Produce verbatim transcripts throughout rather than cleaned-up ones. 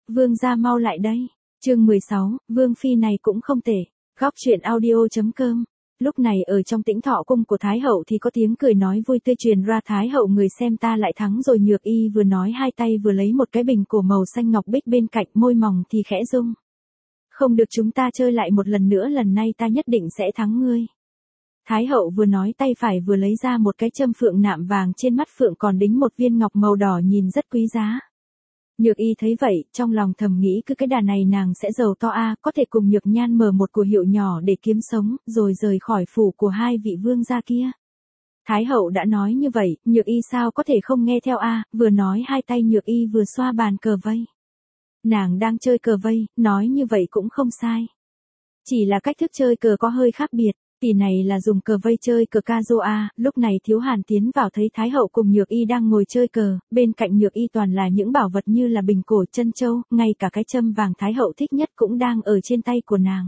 vương gia mau lại đây. Chương mười sáu, vương phi này cũng không tệ. Góc truyện audio.com. Lúc này ở trong Tĩnh Thọ cung của Thái hậu thì có tiếng cười nói vui tươi truyền ra. Thái hậu người xem ta lại thắng rồi. Nhược Y vừa nói hai tay vừa lấy một cái bình cổ màu xanh ngọc bích bên cạnh, môi mỏng thì khẽ rung. Không được, chúng ta chơi lại một lần nữa, lần này ta nhất định sẽ thắng ngươi. Thái hậu vừa nói tay phải vừa lấy ra một cái châm phượng nạm vàng, trên mắt phượng còn đính một viên ngọc màu đỏ nhìn rất quý giá. Nhược Y thấy vậy, trong lòng thầm nghĩ cứ cái đà này nàng sẽ giàu to a, có thể cùng Nhược Nhan mở một cửa hiệu nhỏ để kiếm sống, rồi rời khỏi phủ của hai vị vương gia kia. Thái hậu đã nói như vậy, Nhược Y sao có thể không nghe theo a, vừa nói hai tay Nhược Y vừa xoa bàn cờ vây. Nàng đang chơi cờ vây, nói như vậy cũng không sai. Chỉ là cách thức chơi cờ có hơi khác biệt. Tỷ này là dùng cờ vây chơi cờ ca rô a. Lúc này Thiếu Hàn tiến vào thấy Thái hậu cùng Nhược Y đang ngồi chơi cờ, bên cạnh Nhược Y toàn là những bảo vật như là bình cổ, chân châu, ngay cả cái châm vàng Thái hậu thích nhất cũng đang ở trên tay của nàng.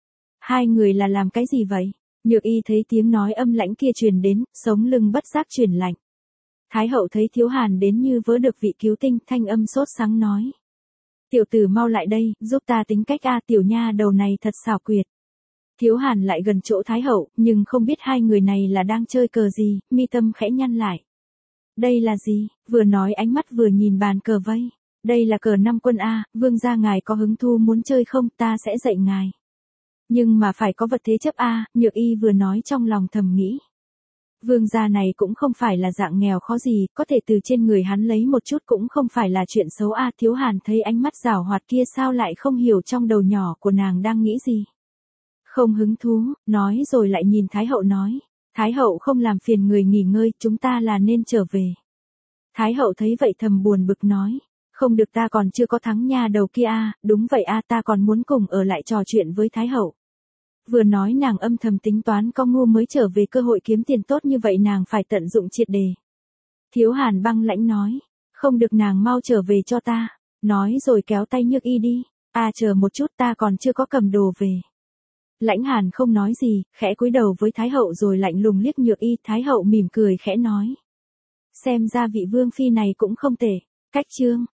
Hai người là làm cái gì vậy? Nhược Y thấy tiếng nói âm lãnh kia truyền đến, sống lưng bất giác chuyển lạnh. Thái hậu thấy Thiếu Hàn đến như vớ được vị cứu tinh, thanh âm sốt sắng nói: Tiểu tử mau lại đây, giúp ta tính cách a, tiểu nha đầu này thật xảo quyệt. Thiếu Hàn lại gần chỗ Thái hậu, nhưng không biết hai người này là đang chơi cờ gì, mi tâm khẽ nhăn lại. Đây là gì? Vừa nói ánh mắt vừa nhìn bàn cờ vây. Đây là cờ năm quân a, vương gia ngài có hứng thú muốn chơi không, ta sẽ dạy ngài. Nhưng mà phải có vật thế chấp a, Nhược Y vừa nói trong lòng thầm nghĩ. Vương gia này cũng không phải là dạng nghèo khó gì, có thể từ trên người hắn lấy một chút cũng không phải là chuyện xấu a. Thiếu Hàn thấy ánh mắt giảo hoạt kia sao lại không hiểu trong đầu nhỏ của nàng đang nghĩ gì. Không hứng thú, nói rồi lại nhìn Thái hậu nói. Thái hậu không làm phiền người nghỉ ngơi, chúng ta là nên trở về. Thái hậu thấy vậy thầm buồn bực nói. Không được, ta còn chưa có thắng nha đầu kia a, đúng vậy a, ta còn muốn cùng ở lại trò chuyện với Thái hậu. Vừa nói nàng âm thầm tính toán có ngu mới trở về cơ hội kiếm tiền tốt như vậy nàng phải tận dụng triệt đề. Thiếu Hàn băng lãnh nói. Không được, nàng mau trở về cho ta. Nói rồi kéo tay Nhược Y đi. A chờ một chút, ta còn chưa có cầm đồ về. Lãnh Hàn không nói gì, khẽ cúi đầu với Thái hậu rồi lạnh lùng liếc Nhược Y. Thái hậu mỉm cười khẽ nói. Xem ra vị vương phi này cũng không tệ. Cách chương.